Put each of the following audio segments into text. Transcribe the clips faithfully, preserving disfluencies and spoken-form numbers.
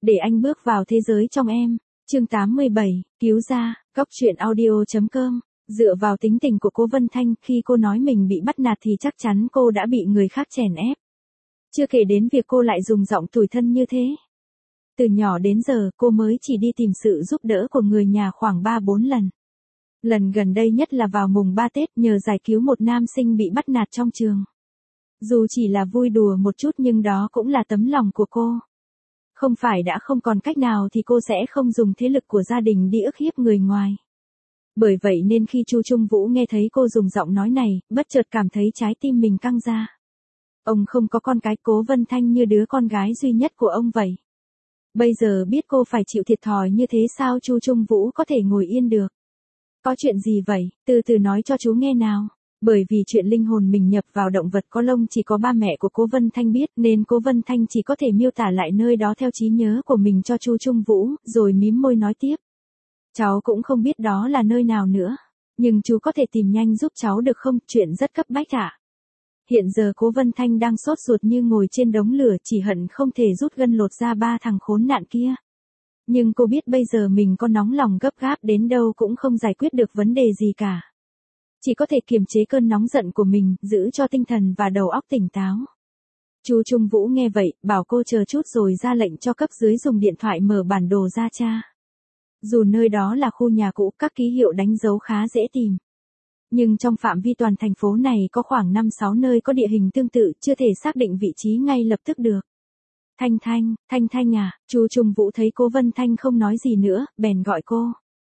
để anh bước vào thế giới trong em. Chương tám mươi bảy, cứu ra, góc truyện audio chấm com. Dựa vào tính tình của cô Vân Thanh, khi cô nói mình bị bắt nạt thì chắc chắn cô đã bị người khác chèn ép. Chưa kể đến việc cô lại dùng giọng tủi thân như thế. Từ nhỏ đến giờ, cô mới chỉ đi tìm sự giúp đỡ của người nhà khoảng ba bốn lần. Lần gần đây nhất là vào mùng ba Tết, nhờ giải cứu một nam sinh bị bắt nạt trong trường. Dù chỉ là vui đùa một chút nhưng đó cũng là tấm lòng của cô. Không phải đã không còn cách nào thì cô sẽ không dùng thế lực của gia đình đi ức hiếp người ngoài. Bởi vậy nên khi Chu Trung Vũ nghe thấy cô dùng giọng nói này, bất chợt cảm thấy trái tim mình căng ra. Ông không có con cái, Cố Vân Thanh như đứa con gái duy nhất của ông vậy. Bây giờ biết cô phải chịu thiệt thòi như thế sao Chu Trung Vũ có thể ngồi yên được. Có chuyện gì vậy, từ từ nói cho chú nghe nào. Bởi vì chuyện linh hồn mình nhập vào động vật có lông chỉ có ba mẹ của Cố Vân Thanh biết nên Cố Vân Thanh chỉ có thể miêu tả lại nơi đó theo trí nhớ của mình cho Chu Trung Vũ, rồi mím môi nói tiếp. Cháu cũng không biết đó là nơi nào nữa, nhưng chú có thể tìm nhanh giúp cháu được không, chuyện rất cấp bách ạ. Hiện giờ Cố Vân Thanh đang sốt ruột như ngồi trên đống lửa, chỉ hận không thể rút gân lột ra ba thằng khốn nạn kia. Nhưng cô biết bây giờ mình có nóng lòng gấp gáp đến đâu cũng không giải quyết được vấn đề gì cả. Chỉ có thể kiềm chế cơn nóng giận của mình, giữ cho tinh thần và đầu óc tỉnh táo. Chu Trung Vũ nghe vậy, bảo cô chờ chút rồi ra lệnh cho cấp dưới dùng điện thoại mở bản đồ ra tra. Dù nơi đó là khu nhà cũ, các ký hiệu đánh dấu khá dễ tìm. Nhưng trong phạm vi toàn thành phố này có khoảng năm sáu nơi có địa hình tương tự, chưa thể xác định vị trí ngay lập tức được. Thanh Thanh, Thanh Thanh à, Chu Trung Vũ thấy Cố Vân Thanh không nói gì nữa, bèn gọi cô.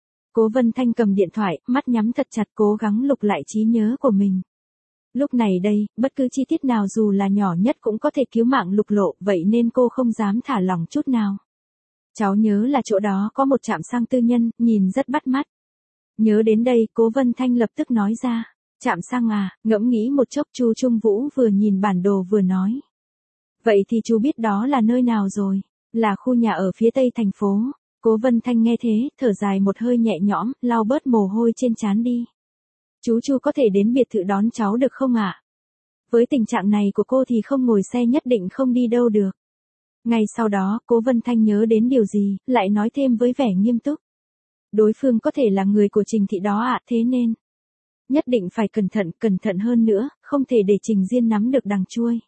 Cố Vân Thanh cầm điện thoại, mắt nhắm thật chặt cố gắng lục lại trí nhớ của mình. Lúc này đây, bất cứ chi tiết nào dù là nhỏ nhất cũng có thể cứu mạng lục lộ, vậy nên cô không dám thả lỏng chút nào. Cháu nhớ là chỗ đó có một trạm xăng tư nhân, nhìn rất bắt mắt. Nhớ đến đây, Cố Vân Thanh lập tức nói ra. Trạm xăng à, ngẫm nghĩ một chốc Chu Trung Vũ vừa nhìn bản đồ vừa nói. Vậy thì chú biết đó là nơi nào rồi, là khu nhà ở phía tây thành phố. Cố Vân Thanh nghe thế, thở dài một hơi nhẹ nhõm, lau bớt mồ hôi trên trán đi. Chú Chu có thể đến biệt thự đón cháu được không ạ? Với tình trạng này của cô thì không ngồi xe nhất định không đi đâu được. Ngay sau đó, Cố Vân Thanh nhớ đến điều gì, lại nói thêm với vẻ nghiêm túc. Đối phương có thể là người của Trình Thị đó ạ, thế nên nhất định phải cẩn thận, cẩn thận hơn nữa, không thể để Trình Diên nắm được đằng chuôi.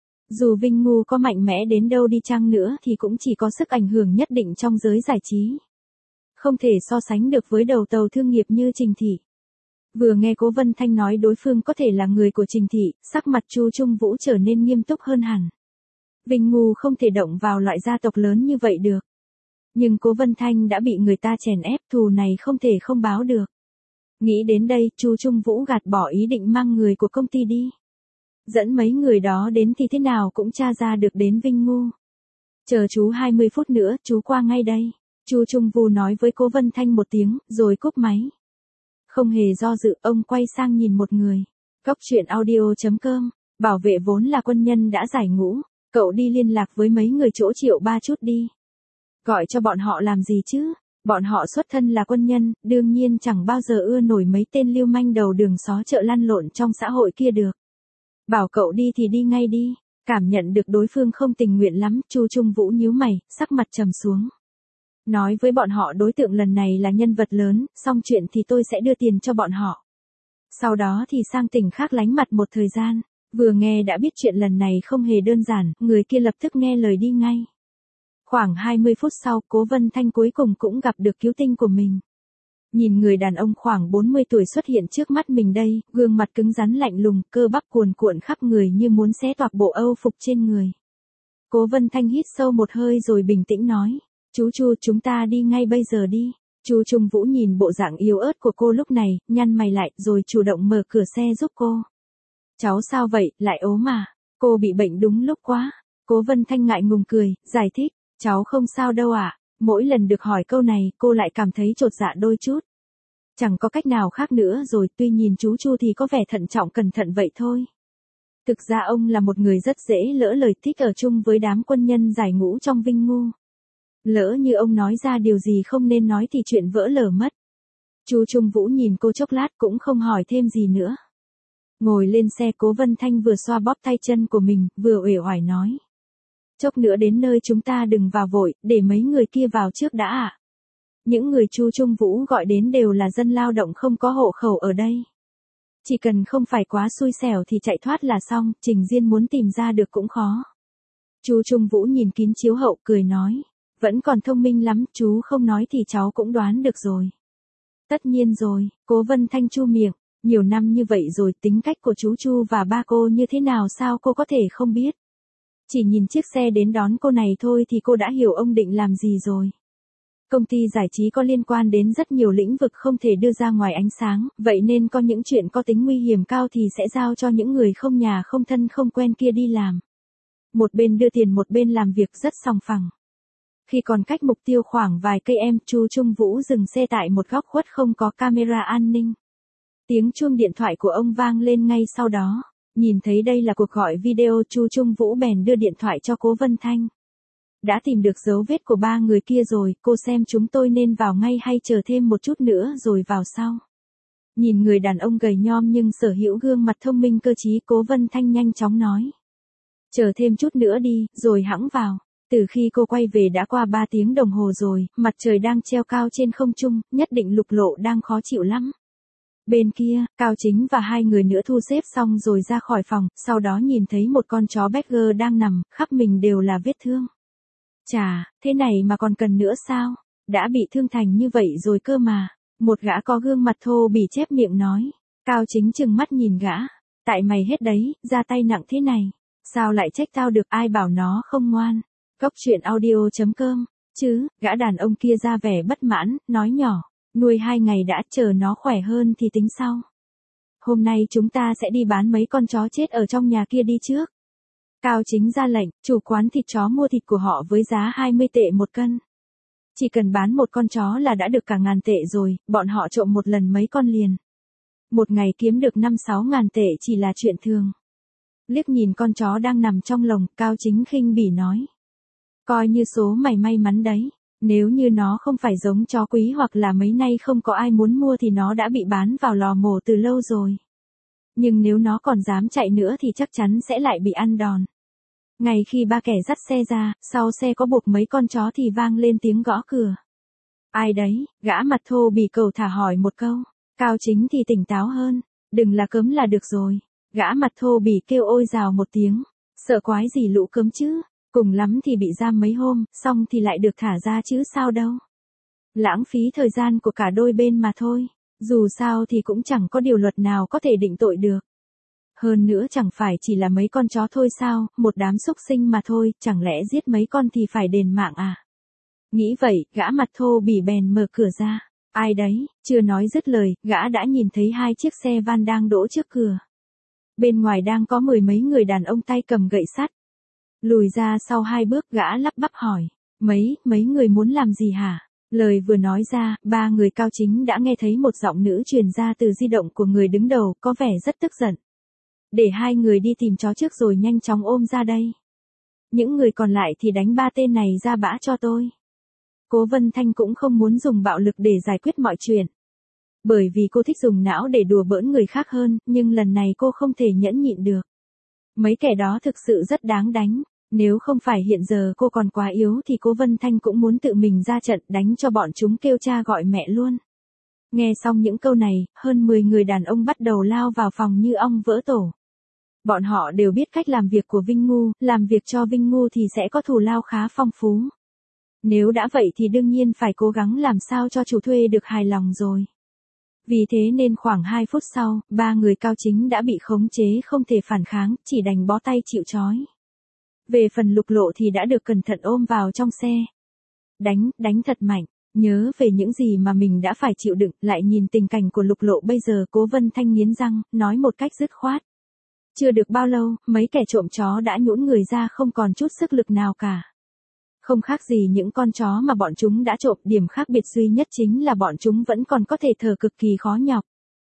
Dù Vinh Ngu có mạnh mẽ đến đâu đi chăng nữa thì cũng chỉ có sức ảnh hưởng nhất định trong giới giải trí. Không thể so sánh được với đầu tàu thương nghiệp như Trình Thị. Vừa nghe Cố Vân Thanh nói đối phương có thể là người của Trình Thị, sắc mặt Chu Trung Vũ trở nên nghiêm túc hơn hẳn. Vinh Ngu không thể động vào loại gia tộc lớn như vậy được. Nhưng Cố Vân Thanh đã bị người ta chèn ép, thù này không thể không báo được. Nghĩ đến đây, Chu Trung Vũ gạt bỏ ý định mang người của công ty đi. Dẫn mấy người đó đến thì thế nào cũng tra ra được đến Vinh Ngu. Chờ chú hai mươi phút nữa, chú qua ngay đây. Chu Trung Vũ nói với Cố Vân Thanh một tiếng, rồi cúp máy. Không hề do dự, ông quay sang nhìn một người. Góc truyện audio chấm com, bảo vệ vốn là quân nhân đã giải ngũ. Cậu đi liên lạc với mấy người chỗ Triệu Ba chút đi. Gọi cho bọn họ làm gì chứ? Bọn họ xuất thân là quân nhân, đương nhiên chẳng bao giờ ưa nổi mấy tên lưu manh đầu đường xó chợ lăn lộn trong xã hội kia được. Bảo cậu đi thì đi ngay đi. Cảm nhận được đối phương không tình nguyện lắm, Chu Trung Vũ nhíu mày, sắc mặt trầm xuống. Nói với bọn họ đối tượng lần này là nhân vật lớn, xong chuyện thì tôi sẽ đưa tiền cho bọn họ. Sau đó thì sang tỉnh khác lánh mặt một thời gian. Vừa nghe đã biết chuyện lần này không hề đơn giản, người kia lập tức nghe lời đi ngay. Khoảng hai mươi phút sau, Cố Vân Thanh cuối cùng cũng gặp được cứu tinh của mình. Nhìn người đàn ông khoảng bốn mươi tuổi xuất hiện trước mắt mình đây, gương mặt cứng rắn lạnh lùng, cơ bắp cuồn cuộn khắp người như muốn xé toạc bộ âu phục trên người. Cố Vân Thanh hít sâu một hơi rồi bình tĩnh nói, chú Chu, chúng ta đi ngay bây giờ đi. Chu Trung Vũ nhìn bộ dạng yếu ớt của cô lúc này, nhăn mày lại, rồi chủ động mở cửa xe giúp cô. Cháu sao vậy, lại ốm mà, cô bị bệnh đúng lúc quá. Cố Vân Thanh ngại ngùng cười, giải thích, cháu không sao đâu ạ. Mỗi lần được hỏi câu này, cô lại cảm thấy chột dạ đôi chút. Chẳng có cách nào khác nữa rồi, tuy nhìn chú Chu thì có vẻ thận trọng cẩn thận vậy thôi. Thực ra ông là một người rất dễ lỡ lời, thích ở chung với đám quân nhân giải ngũ trong Vinh Ngu. Lỡ như ông nói ra điều gì không nên nói thì chuyện vỡ lở mất. Chu Trung Vũ nhìn cô chốc lát cũng không hỏi thêm gì nữa. Ngồi lên xe, Cố Vân Thanh vừa xoa bóp tay chân của mình, vừa uể oải nói. Chốc nữa đến nơi chúng ta đừng vào vội, để mấy người kia vào trước đã ạ. Những người Chu Trung Vũ gọi đến đều là dân lao động không có hộ khẩu ở đây. Chỉ cần không phải quá xui xẻo thì chạy thoát là xong, Trình Diên muốn tìm ra được cũng khó. Chu Trung Vũ nhìn kín chiếu hậu cười nói. Vẫn còn thông minh lắm, chú không nói thì cháu cũng đoán được rồi. Tất nhiên rồi, Cố Vân Thanh chu miệng. Nhiều năm như vậy rồi, tính cách của chú Chu và ba cô như thế nào sao cô có thể không biết. Chỉ nhìn chiếc xe đến đón cô này thôi thì cô đã hiểu ông định làm gì rồi. Công ty giải trí có liên quan đến rất nhiều lĩnh vực không thể đưa ra ngoài ánh sáng, vậy nên có những chuyện có tính nguy hiểm cao thì sẽ giao cho những người không nhà không thân không quen kia đi làm. Một bên đưa tiền một bên làm việc rất sòng phẳng. Khi còn cách mục tiêu khoảng vài cây em, Chu Trung Vũ dừng xe tại một góc khuất không có camera an ninh. Tiếng chuông điện thoại của ông vang lên ngay sau đó. Nhìn thấy đây là cuộc gọi video, Chu Trung Vũ bèn đưa điện thoại cho Cố Vân Thanh. Đã tìm được dấu vết của ba người kia rồi, cô xem chúng tôi nên vào ngay hay chờ thêm một chút nữa rồi vào sau. Nhìn người đàn ông gầy nhom nhưng sở hữu gương mặt thông minh cơ trí, Cố Vân Thanh nhanh chóng nói. Chờ thêm chút nữa đi, rồi hẵng vào. Từ khi cô quay về đã qua ba tiếng đồng hồ rồi, mặt trời đang treo cao trên không trung, nhất định Lục Lộ đang khó chịu lắm. Bên kia, Cao Chính và hai người nữa thu xếp xong rồi ra khỏi phòng, sau đó nhìn thấy một con chó Berger đang nằm, khắp mình đều là vết thương. Chà, thế này mà còn cần nữa sao? Đã bị thương thành như vậy rồi cơ mà. Một gã có gương mặt thô bỉ chép miệng nói. Cao Chính trừng mắt nhìn gã. Tại mày hết đấy, ra tay nặng thế này. Sao lại trách tao được, ai bảo nó không ngoan. Góc truyện audio chấm com. Chứ, gã đàn ông kia ra vẻ bất mãn, nói nhỏ. Nuôi hai ngày đã, chờ nó khỏe hơn thì tính sau. Hôm nay chúng ta sẽ đi bán mấy con chó chết ở trong nhà kia đi trước. Cao Chính ra lệnh, chủ quán thịt chó mua thịt của họ với giá hai mươi tệ một cân. Chỉ cần bán một con chó là đã được cả ngàn tệ rồi, bọn họ trộm một lần mấy con liền. Một ngày kiếm được năm sáu ngàn tệ chỉ là chuyện thường. Liếc nhìn con chó đang nằm trong lồng, Cao Chính khinh bỉ nói. Coi như số mày may mắn đấy. Nếu như nó không phải giống chó quý hoặc là mấy nay không có ai muốn mua thì nó đã bị bán vào lò mổ từ lâu rồi. Nhưng nếu nó còn dám chạy nữa thì chắc chắn sẽ lại bị ăn đòn. Ngay khi ba kẻ dắt xe ra, sau xe có buộc mấy con chó thì vang lên tiếng gõ cửa. Ai đấy, gã mặt thô bỉ cầu thả hỏi một câu. Cao Chính thì tỉnh táo hơn. Đừng là cấm là được rồi. Gã mặt thô bỉ kêu ôi rào một tiếng. Sợ quái gì lũ cấm chứ. Cùng lắm thì bị giam mấy hôm, xong thì lại được thả ra chứ sao đâu. Lãng phí thời gian của cả đôi bên mà thôi. Dù sao thì cũng chẳng có điều luật nào có thể định tội được. Hơn nữa chẳng phải chỉ là mấy con chó thôi sao, một đám súc sinh mà thôi, chẳng lẽ giết mấy con thì phải đền mạng à? Nghĩ vậy, gã mặt thô bỉ bèn mở cửa ra. Ai đấy, chưa nói dứt lời, gã đã nhìn thấy hai chiếc xe van đang đỗ trước cửa. Bên ngoài đang có mười mấy người đàn ông tay cầm gậy sắt. Lùi ra sau hai bước, gã lắp bắp hỏi. Mấy, mấy người muốn làm gì hả? Lời vừa nói ra, ba người Cao Chính đã nghe thấy một giọng nữ truyền ra từ di động của người đứng đầu, có vẻ rất tức giận. Để hai người đi tìm chó trước rồi nhanh chóng ôm ra đây. Những người còn lại thì đánh ba tên này ra bã cho tôi. Cố Vân Thanh cũng không muốn dùng bạo lực để giải quyết mọi chuyện. Bởi vì cô thích dùng não để đùa bỡn người khác hơn, nhưng lần này cô không thể nhẫn nhịn được. Mấy kẻ đó thực sự rất đáng đánh. Nếu không phải hiện giờ cô còn quá yếu thì Cố Vân Thanh cũng muốn tự mình ra trận đánh cho bọn chúng kêu cha gọi mẹ luôn. Nghe xong những câu này, hơn mười người đàn ông bắt đầu lao vào phòng như ong vỡ tổ. Bọn họ đều biết cách làm việc của Vinh Ngu, làm việc cho Vinh Ngu thì sẽ có thù lao khá phong phú. Nếu đã vậy thì đương nhiên phải cố gắng làm sao cho chủ thuê được hài lòng rồi. Vì thế nên khoảng hai phút sau, ba người Cao Chính đã bị khống chế không thể phản kháng, chỉ đành bó tay chịu trói. Về phần Lục Lộ thì đã được cẩn thận ôm vào trong xe. Đánh, đánh thật mạnh, nhớ về những gì mà mình đã phải chịu đựng, lại nhìn tình cảnh của Lục Lộ bây giờ, Cố Vân Thanh nghiến răng, nói một cách dứt khoát. Chưa được bao lâu, mấy kẻ trộm chó đã nhũn người ra không còn chút sức lực nào cả. Không khác gì những con chó mà bọn chúng đã trộm, điểm khác biệt duy nhất chính là bọn chúng vẫn còn có thể thở cực kỳ khó nhọc.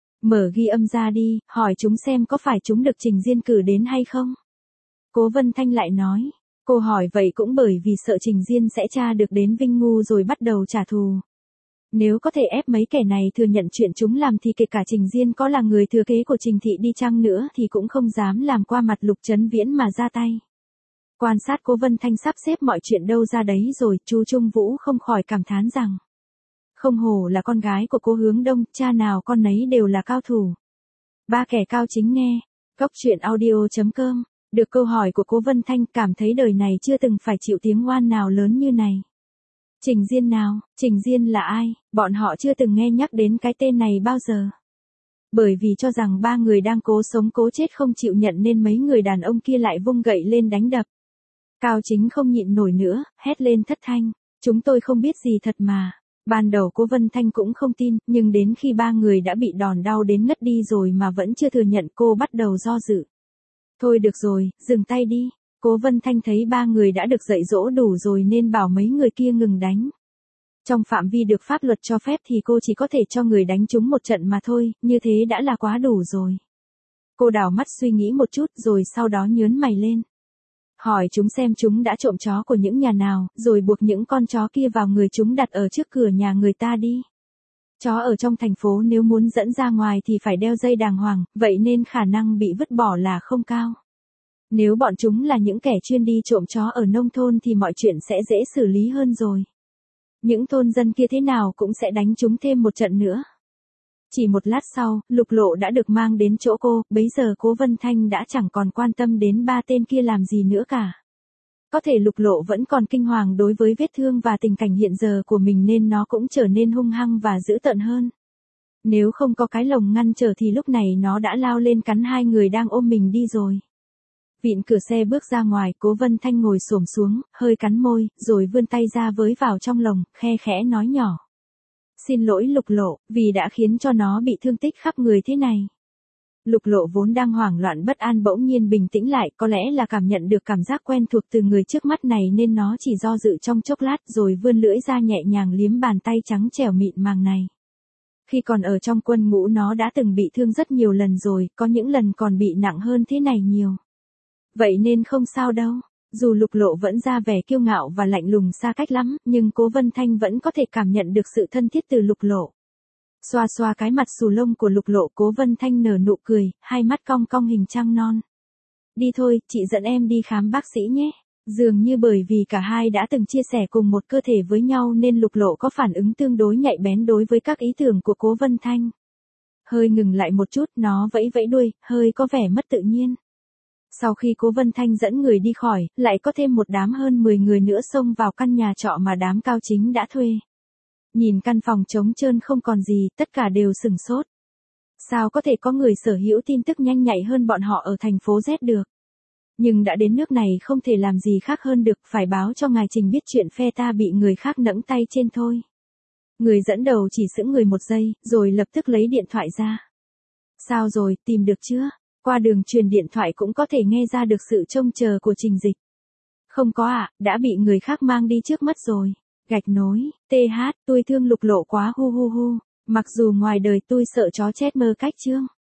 Mở ghi âm ra đi, hỏi chúng xem có phải chúng được Trình Diên cử đến hay không. Cố Vân Thanh lại nói, cô hỏi vậy cũng bởi vì sợ Trình Diên sẽ tra được đến Vinh Ngu rồi bắt đầu trả thù. Nếu có thể ép mấy kẻ này thừa nhận chuyện chúng làm thì kể cả Trình Diên có là người thừa kế của Trình Thị đi chăng nữa thì cũng không dám làm qua mặt Lục Chấn Viễn mà ra tay. Quan sát Cố Vân Thanh sắp xếp mọi chuyện đâu ra đấy rồi, chú Trung Vũ không khỏi cảm thán rằng. Không hổ là con gái của Cố Hướng Đông, cha nào con nấy đều là cao thủ. Ba kẻ cao chính nghe. Góc truyện audio chấm com. Được câu hỏi của Cố Vân Thanh, cảm thấy đời này chưa từng phải chịu tiếng oan nào lớn như này. Trình Diên nào? Trình Diên là ai? Bọn họ chưa từng nghe nhắc đến cái tên này bao giờ. Bởi vì cho rằng ba người đang cố sống cố chết không chịu nhận nên mấy người đàn ông kia lại vung gậy lên đánh đập. Cao Chính không nhịn nổi nữa, hét lên thất thanh. Chúng tôi không biết gì thật mà. Ban đầu Cố Vân Thanh cũng không tin, nhưng đến khi ba người đã bị đòn đau đến ngất đi rồi mà vẫn chưa thừa nhận, cô bắt đầu do dự. Thôi được rồi, dừng tay đi. Cố Vân Thanh thấy ba người đã được dạy dỗ đủ rồi nên bảo mấy người kia ngừng đánh. Trong phạm vi được pháp luật cho phép thì cô chỉ có thể cho người đánh chúng một trận mà thôi, như thế đã là quá đủ rồi. Cô đảo mắt suy nghĩ một chút rồi sau đó nhớn mày lên. Hỏi chúng xem chúng đã trộm chó của những nhà nào, rồi buộc những con chó kia vào người chúng đặt ở trước cửa nhà người ta đi. Chó ở trong thành phố nếu muốn dẫn ra ngoài thì phải đeo dây đàng hoàng, vậy nên khả năng bị vứt bỏ là không cao. Nếu bọn chúng là những kẻ chuyên đi trộm chó ở nông thôn thì mọi chuyện sẽ dễ xử lý hơn rồi. Những thôn dân kia thế nào cũng sẽ đánh chúng thêm một trận nữa. Chỉ một lát sau, Lục Lộ đã được mang đến chỗ cô, bấy giờ Cố Vân Thanh đã chẳng còn quan tâm đến ba tên kia làm gì nữa cả. Có thể Lục Lộ vẫn còn kinh hoàng đối với vết thương và tình cảnh hiện giờ của mình nên nó cũng trở nên hung hăng và dữ tợn hơn. Nếu không có cái lồng ngăn trở thì lúc này nó đã lao lên cắn hai người đang ôm mình đi rồi. Vịn cửa xe bước ra ngoài, Cố Vân Thanh ngồi xổm xuống, hơi cắn môi, rồi vươn tay ra với vào trong lồng, khe khẽ nói nhỏ. Xin lỗi Lục Lộ, vì đã khiến cho nó bị thương tích khắp người thế này. Lục Lộ vốn đang hoảng loạn bất an bỗng nhiên bình tĩnh lại, có lẽ là cảm nhận được cảm giác quen thuộc từ người trước mắt này nên nó chỉ do dự trong chốc lát rồi vươn lưỡi ra nhẹ nhàng liếm bàn tay trắng trẻo mịn màng này. Khi còn ở trong quân ngũ nó đã từng bị thương rất nhiều lần rồi, có những lần còn bị nặng hơn thế này nhiều. Vậy nên không sao đâu. Dù Lục Lộ vẫn ra vẻ kiêu ngạo và lạnh lùng xa cách lắm, nhưng Cố Vân Thanh vẫn có thể cảm nhận được sự thân thiết từ Lục Lộ. Xoa xoa cái mặt xù lông của Lục Lộ, Cố Vân Thanh nở nụ cười, hai mắt cong cong hình trăng non. Đi thôi, chị dẫn em đi khám bác sĩ nhé. Dường như bởi vì cả hai đã từng chia sẻ cùng một cơ thể với nhau nên Lục Lộ có phản ứng tương đối nhạy bén đối với các ý tưởng của Cố Vân Thanh. Hơi ngừng lại một chút, nó vẫy vẫy đuôi, hơi có vẻ mất tự nhiên. Sau khi Cố Vân Thanh dẫn người đi khỏi, lại có thêm một đám hơn mười người nữa xông vào căn nhà trọ mà đám Cao Chính đã thuê. Nhìn căn phòng trống trơn không còn gì, tất cả đều sửng sốt. Sao có thể có người sở hữu tin tức nhanh nhạy hơn bọn họ ở thành phố Z được? Nhưng đã đến nước này không thể làm gì khác hơn được, phải báo cho ngài Trình biết chuyện phe ta bị người khác nẫng tay trên thôi. Người dẫn đầu chỉ sững người một giây, rồi lập tức lấy điện thoại ra. Sao rồi, tìm được chưa? Qua đường truyền điện thoại cũng có thể nghe ra được sự trông chờ của Trình Dịch. Không có ạ, à, đã bị người khác mang đi trước mất rồi. Gạch nối, tê hát, tôi thương Lục Lộ quá hu hu hu. Mặc dù ngoài đời tôi sợ chó chết mơ cách chương.